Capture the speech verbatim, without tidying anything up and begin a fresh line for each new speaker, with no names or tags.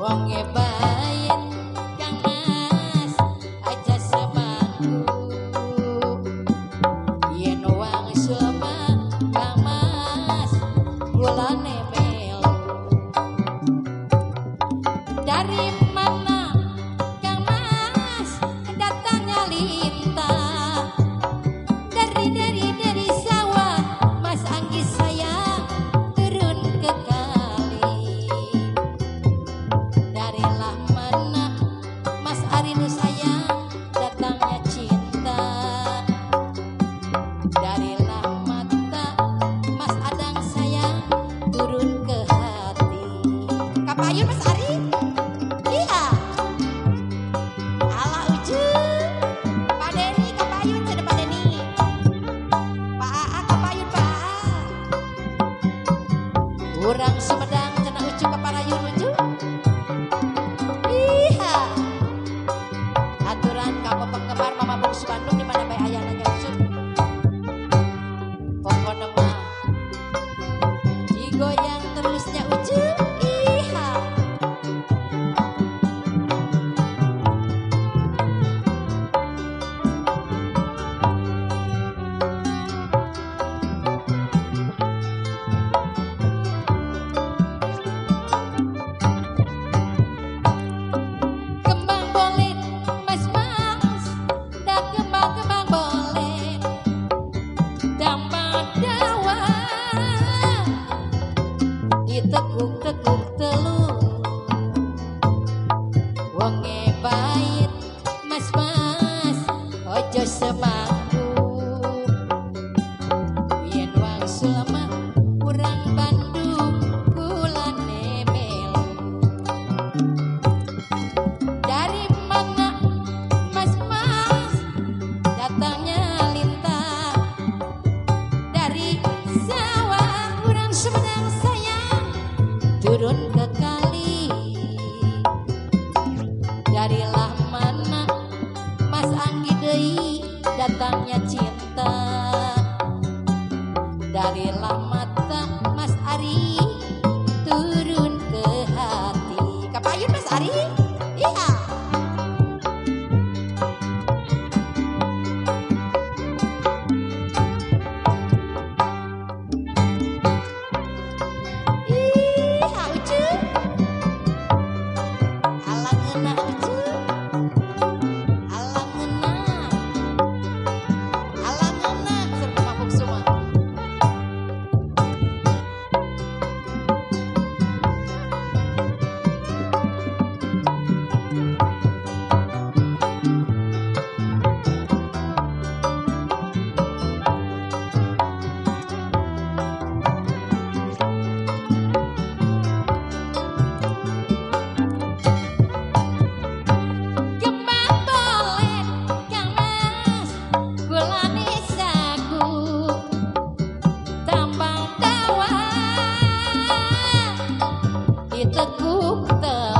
wonge bayin Kang Mas aja semangku yen wang sulma Kang Mas kulane melu dari mana Kang Mas datangnya lintah dari dari dari sawah Mas Anggi saya turun ke kali darilah mana Mas Arinu saya datangnya cinta darilah mata Mas Adang saya turun ke hati kapayun Mas Ari iya ala uju Pak Deni kapayun cina Pak Deni Pak Aa kapayun Pak Aa urang Sumedang cina uju kaparayun uju iya aturan kamu penggemar Mama Bungsu Bandung di mana bae aya nanya uju pokoknya mah digoyang terusnya uju iya kembang bolet mas mas dah kembang kembang bolet dapat dawa ditekuk tekuk telur wonge bait mas mas ojo semangku yen wang sulma urang Bandung kulane melu dari mana mas mas datangnya lintah dari sawah urang Sumedang sayang turun ke kali darilah mana Mas Anggi deui datangnya cinta darilah mata Mas Ari turun ke hati kapayun Mas Ari iya iya uju alang ngeuna uju alang ngeuna alang ngeuna serta mabuk semua kembang bolet Kang Mas kulane saku tambang dawa ditekuk telur